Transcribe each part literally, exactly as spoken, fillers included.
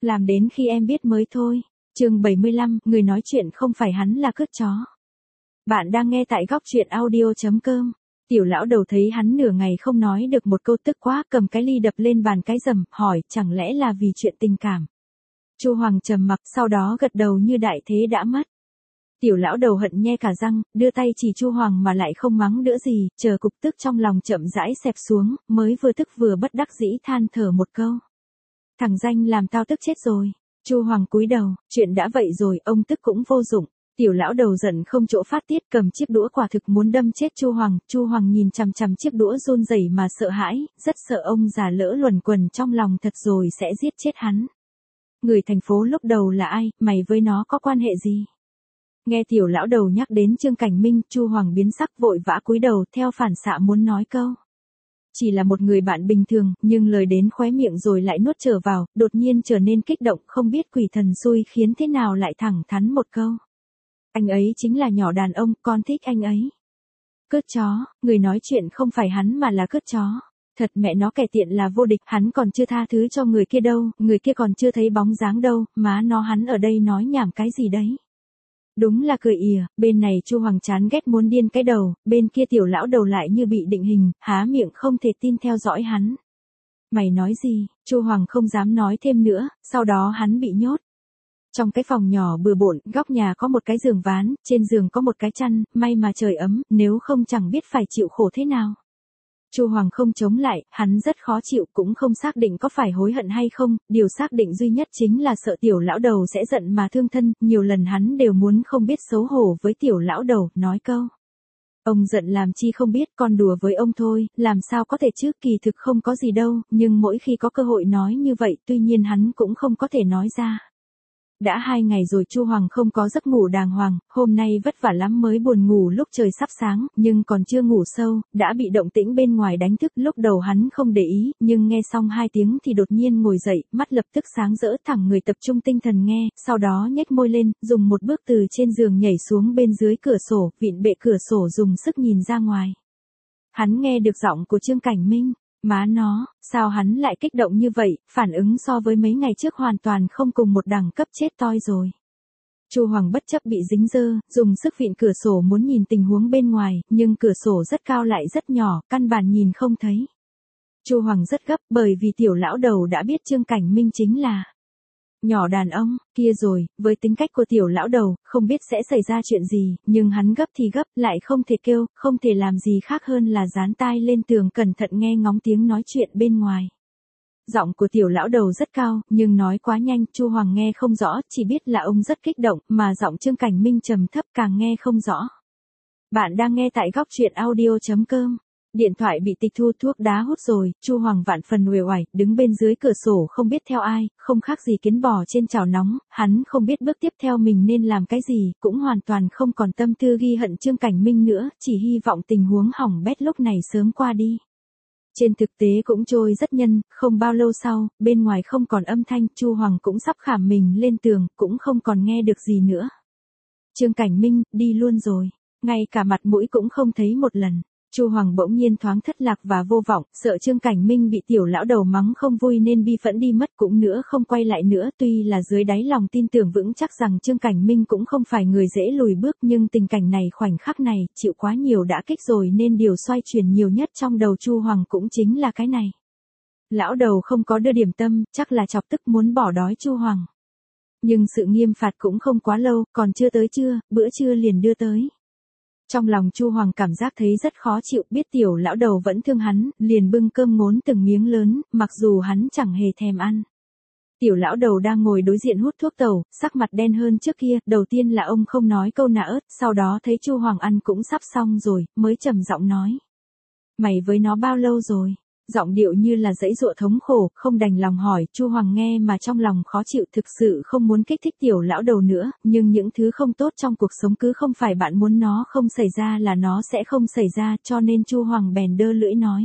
Làm đến khi em biết mới thôi. Chương bảy mươi lăm, người nói chuyện không phải hắn là cướp chó. Bạn đang nghe tại góc truyện audio chấm com. Tiểu lão đầu thấy hắn nửa ngày không nói được một câu tức quá, cầm cái ly đập lên bàn cái rầm, hỏi chẳng lẽ là vì chuyện tình cảm. Chu Hoàng trầm mặc, sau đó gật đầu như đại thế đã mất. Tiểu lão đầu hận nhe cả răng, đưa tay chỉ Chu Hoàng mà lại không mắng nữa gì, chờ cục tức trong lòng chậm rãi xẹp xuống, mới vừa tức vừa bất đắc dĩ than thở một câu. Thằng danh làm tao tức chết rồi. Chu Hoàng cúi đầu, chuyện đã vậy rồi, ông tức cũng vô dụng. Tiểu lão đầu giận không chỗ phát tiết, cầm chiếc đũa quả thực muốn đâm chết Chu Hoàng. Chu Hoàng nhìn chằm chằm chiếc đũa run rẩy mà sợ hãi, rất sợ ông già lỡ luẩn quẩn trong lòng thật rồi sẽ giết chết hắn. Người thành phố lúc đầu là ai, mày với nó có quan hệ gì? Nghe tiểu lão đầu nhắc đến Trương Cảnh Minh, Chu Hoàng biến sắc vội vã cúi đầu, theo phản xạ muốn nói câu. Chỉ là một người bạn bình thường, nhưng lời đến khóe miệng rồi lại nuốt trở vào, đột nhiên trở nên kích động, không biết quỷ thần xui khiến thế nào lại thẳng thắn một câu. Anh ấy chính là nhỏ đàn ông, con thích anh ấy. Cướp chó, người nói chuyện không phải hắn mà là cướp chó. Thật mẹ nó kẻ tiện là vô địch, hắn còn chưa tha thứ cho người kia đâu, người kia còn chưa thấy bóng dáng đâu, má nó hắn ở đây nói nhảm cái gì đấy. Đúng là cười ỉa, bên này Chu Hoàng chán ghét muốn điên cái đầu, bên kia tiểu lão đầu lại như bị định hình, há miệng không thể tin theo dõi hắn. Mày nói gì? Chu Hoàng không dám nói thêm nữa, sau đó hắn bị nhốt. Trong cái phòng nhỏ bừa bộn, góc nhà có một cái giường ván, trên giường có một cái chăn, may mà trời ấm, nếu không chẳng biết phải chịu khổ thế nào. Chu Hoàng không chống lại, hắn rất khó chịu, cũng không xác định có phải hối hận hay không, điều xác định duy nhất chính là sợ tiểu lão đầu sẽ giận mà thương thân, nhiều lần hắn đều muốn không biết xấu hổ với tiểu lão đầu, nói câu. Ông giận làm chi không biết, con đùa với ông thôi, làm sao có thể chứ, kỳ thực không có gì đâu, nhưng mỗi khi có cơ hội nói như vậy, tuy nhiên hắn cũng không có thể nói ra. Đã hai ngày rồi Chu Hoàng không có giấc ngủ đàng hoàng, hôm nay vất vả lắm mới buồn ngủ lúc trời sắp sáng, nhưng còn chưa ngủ sâu, đã bị động tĩnh bên ngoài đánh thức. Lúc đầu hắn không để ý, nhưng nghe xong hai tiếng thì đột nhiên ngồi dậy, mắt lập tức sáng rỡ, thẳng người tập trung tinh thần nghe, sau đó nhếch môi lên, dùng một bước từ trên giường nhảy xuống bên dưới cửa sổ, vịn bệ cửa sổ dùng sức nhìn ra ngoài. Hắn nghe được giọng của Trương Cảnh Minh. Má nó, sao hắn lại kích động như vậy, phản ứng so với mấy ngày trước hoàn toàn không cùng một đẳng cấp, chết toi rồi. Chu Hoàng bất chấp bị dính dơ, dùng sức vịn cửa sổ muốn nhìn tình huống bên ngoài, nhưng cửa sổ rất cao lại rất nhỏ, căn bản nhìn không thấy. Chu Hoàng rất gấp, bởi vì tiểu lão đầu đã biết Trương Cảnh Minh chính là nhỏ đàn ông, kia rồi, với tính cách của tiểu lão đầu, không biết sẽ xảy ra chuyện gì, nhưng hắn gấp thì gấp, lại không thể kêu, không thể làm gì khác hơn là dán tai lên tường cẩn thận nghe ngóng tiếng nói chuyện bên ngoài. Giọng của tiểu lão đầu rất cao, nhưng nói quá nhanh, Chu Hoàng nghe không rõ, chỉ biết là ông rất kích động, mà giọng Trương Cảnh Minh trầm thấp càng nghe không rõ. Bạn đang nghe tại góc truyện audio chấm com. Điện thoại bị tịch thu, thuốc đá hút rồi, Chu Hoàng vạn phần uể oải, đứng bên dưới cửa sổ không biết theo ai, không khác gì kiến bò trên chảo nóng, hắn không biết bước tiếp theo mình nên làm cái gì, cũng hoàn toàn không còn tâm tư ghi hận Trương Cảnh Minh nữa, chỉ hy vọng tình huống hỏng bét lúc này sớm qua đi. Trên thực tế cũng trôi rất nhanh, không bao lâu sau, bên ngoài không còn âm thanh, Chu Hoàng cũng sắp khảm mình lên tường, cũng không còn nghe được gì nữa. Trương Cảnh Minh, đi luôn rồi, ngay cả mặt mũi cũng không thấy một lần. Chu Hoàng bỗng nhiên thoáng thất lạc và vô vọng, sợ Trương Cảnh Minh bị tiểu lão đầu mắng không vui nên bi phẫn đi mất, cũng nữa không quay lại nữa, tuy là dưới đáy lòng tin tưởng vững chắc rằng Trương Cảnh Minh cũng không phải người dễ lùi bước, nhưng tình cảnh này khoảnh khắc này, chịu quá nhiều đã kích rồi nên điều xoay chuyển nhiều nhất trong đầu Chu Hoàng cũng chính là cái này. Lão đầu không có đưa điểm tâm, chắc là chọc tức muốn bỏ đói Chu Hoàng. Nhưng sự nghiêm phạt cũng không quá lâu, còn chưa tới trưa, bữa trưa liền đưa tới. Trong lòng Chu Hoàng cảm giác thấy rất khó chịu, biết tiểu lão đầu vẫn thương hắn, liền bưng cơm ngốn từng miếng lớn, mặc dù hắn chẳng hề thèm ăn. Tiểu lão đầu đang ngồi đối diện hút thuốc tàu, sắc mặt đen hơn trước kia, đầu tiên là ông không nói câu nạ ớt, sau đó thấy Chu Hoàng ăn cũng sắp xong rồi, mới trầm giọng nói. Mày với nó bao lâu rồi? Giọng điệu như là giãy giụa thống khổ, không đành lòng hỏi, Chu Hoàng nghe mà trong lòng khó chịu, thực sự không muốn kích thích tiểu lão đầu nữa, nhưng những thứ không tốt trong cuộc sống cứ không phải bạn muốn nó không xảy ra là nó sẽ không xảy ra, cho nên Chu Hoàng bèn đơ lưỡi nói.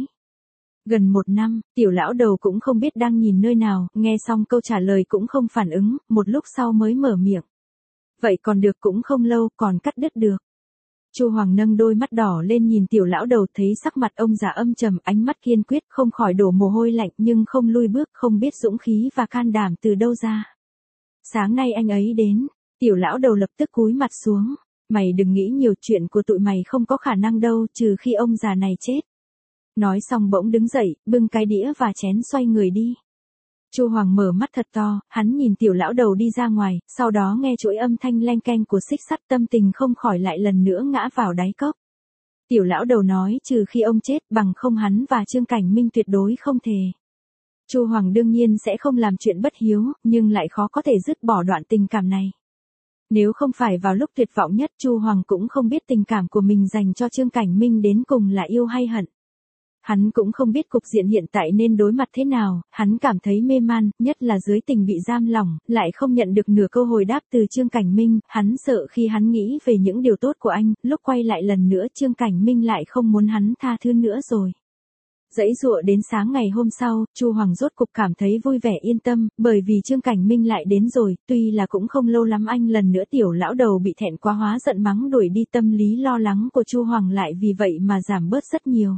Gần một năm, tiểu lão đầu cũng không biết đang nhìn nơi nào, nghe xong câu trả lời cũng không phản ứng, một lúc sau mới mở miệng. Vậy còn được cũng không lâu, còn cắt đứt được. Chu Hoàng nâng đôi mắt đỏ lên nhìn tiểu lão đầu, thấy sắc mặt ông già âm trầm, ánh mắt kiên quyết, không khỏi đổ mồ hôi lạnh nhưng không lui bước, không biết dũng khí và can đảm từ đâu ra. Sáng nay anh ấy đến, tiểu lão đầu lập tức cúi mặt xuống. Mày đừng nghĩ nhiều, chuyện của tụi mày không có khả năng đâu, trừ khi ông già này chết. Nói xong bỗng đứng dậy, bưng cái đĩa và chén xoay người đi. Chu Hoàng mở mắt thật to, hắn nhìn tiểu lão đầu đi ra ngoài, sau đó nghe chuỗi âm thanh leng keng của xích sắt, tâm tình không khỏi lại lần nữa ngã vào đáy cốc. Tiểu lão đầu nói trừ khi ông chết, bằng không hắn và Trương Cảnh Minh tuyệt đối không thề. Chu Hoàng đương nhiên sẽ không làm chuyện bất hiếu, nhưng lại khó có thể dứt bỏ đoạn tình cảm này. Nếu không phải vào lúc tuyệt vọng nhất, Chu Hoàng cũng không biết tình cảm của mình dành cho Trương Cảnh Minh đến cùng là yêu hay hận. Hắn cũng không biết cục diện hiện tại nên đối mặt thế nào, hắn cảm thấy mê man, nhất là dưới tình bị giam lỏng, lại không nhận được nửa câu hồi đáp từ Trương Cảnh Minh, hắn sợ khi hắn nghĩ về những điều tốt của anh, lúc quay lại lần nữa Trương Cảnh Minh lại không muốn hắn tha thứ nữa rồi. Dãy dụa đến sáng ngày hôm sau, Chu Hoàng rốt cục cảm thấy vui vẻ yên tâm, bởi vì Trương Cảnh Minh lại đến rồi, tuy là cũng không lâu lắm anh lần nữa tiểu lão đầu bị thẹn quá hóa giận mắng đuổi đi, tâm lý lo lắng của Chu Hoàng lại vì vậy mà giảm bớt rất nhiều.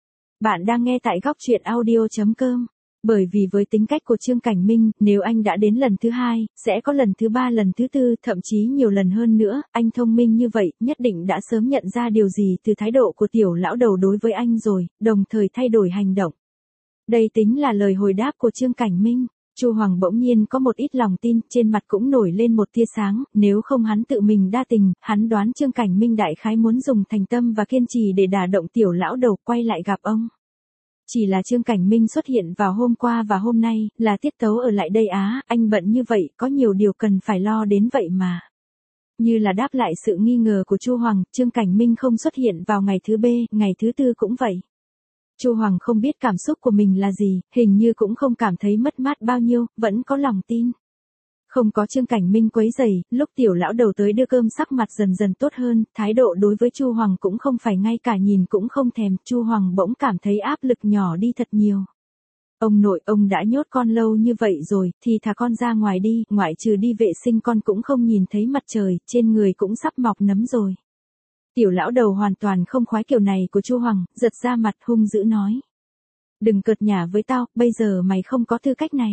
Bạn đang nghe tại góc truyện audio chấm com. Bởi vì với tính cách của Trương Cảnh Minh, nếu anh đã đến lần thứ hai, sẽ có lần thứ ba, lần thứ tư, thậm chí nhiều lần hơn nữa, anh thông minh như vậy, nhất định đã sớm nhận ra điều gì từ thái độ của tiểu lão đầu đối với anh rồi, đồng thời thay đổi hành động. Đây tính là lời hồi đáp của Trương Cảnh Minh. Chu Hoàng bỗng nhiên có một ít lòng tin, trên mặt cũng nổi lên một tia sáng, nếu không hắn tự mình đa tình, hắn đoán Trương Cảnh Minh đại khái muốn dùng thành tâm và kiên trì để đả động tiểu lão đầu quay lại gặp ông. Chỉ là Trương Cảnh Minh xuất hiện vào hôm qua và hôm nay, là tiết tấu ở lại đây á, anh bận như vậy, có nhiều điều cần phải lo đến vậy mà. Như là đáp lại sự nghi ngờ của Chu Hoàng, Trương Cảnh Minh không xuất hiện vào ngày thứ B, ngày thứ tư cũng vậy. Chu Hoàng không biết cảm xúc của mình là gì, hình như cũng không cảm thấy mất mát bao nhiêu, vẫn có lòng tin. Không có Trương Cảnh Minh quấy rầy, lúc tiểu lão đầu tới đưa cơm sắc mặt dần dần tốt hơn, thái độ đối với Chu Hoàng cũng không phải ngay cả nhìn cũng không thèm, Chu Hoàng bỗng cảm thấy áp lực nhỏ đi thật nhiều. Ông nội, ông đã nhốt con lâu như vậy rồi, thì thả con ra ngoài đi, ngoại trừ đi vệ sinh con cũng không nhìn thấy mặt trời, trên người cũng sắp mọc nấm rồi. Tiểu lão đầu hoàn toàn không khoái kiểu này của Chu Hoàng, giật ra mặt hung dữ nói. Đừng cợt nhả với tao, bây giờ mày không có tư cách này.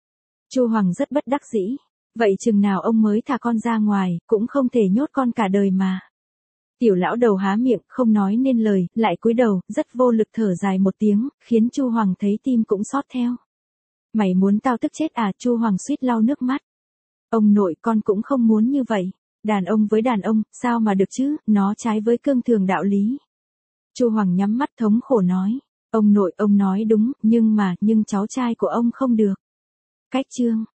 Chu Hoàng rất bất đắc dĩ. Vậy chừng nào ông mới thả con ra ngoài, cũng không thể nhốt con cả đời mà. Tiểu lão đầu há miệng, không nói nên lời, lại cúi đầu, rất vô lực thở dài một tiếng, khiến Chu Hoàng thấy tim cũng xót theo. Mày muốn tao tức chết à? Chu Hoàng suýt lau nước mắt. Ông nội, con cũng không muốn như vậy. Đàn ông với đàn ông, sao mà được chứ, nó trái với cương thường đạo lý. Chu Hoàng nhắm mắt thống khổ nói. Ông nội, ông nói đúng, nhưng mà, nhưng cháu trai của ông không được. Cách chương.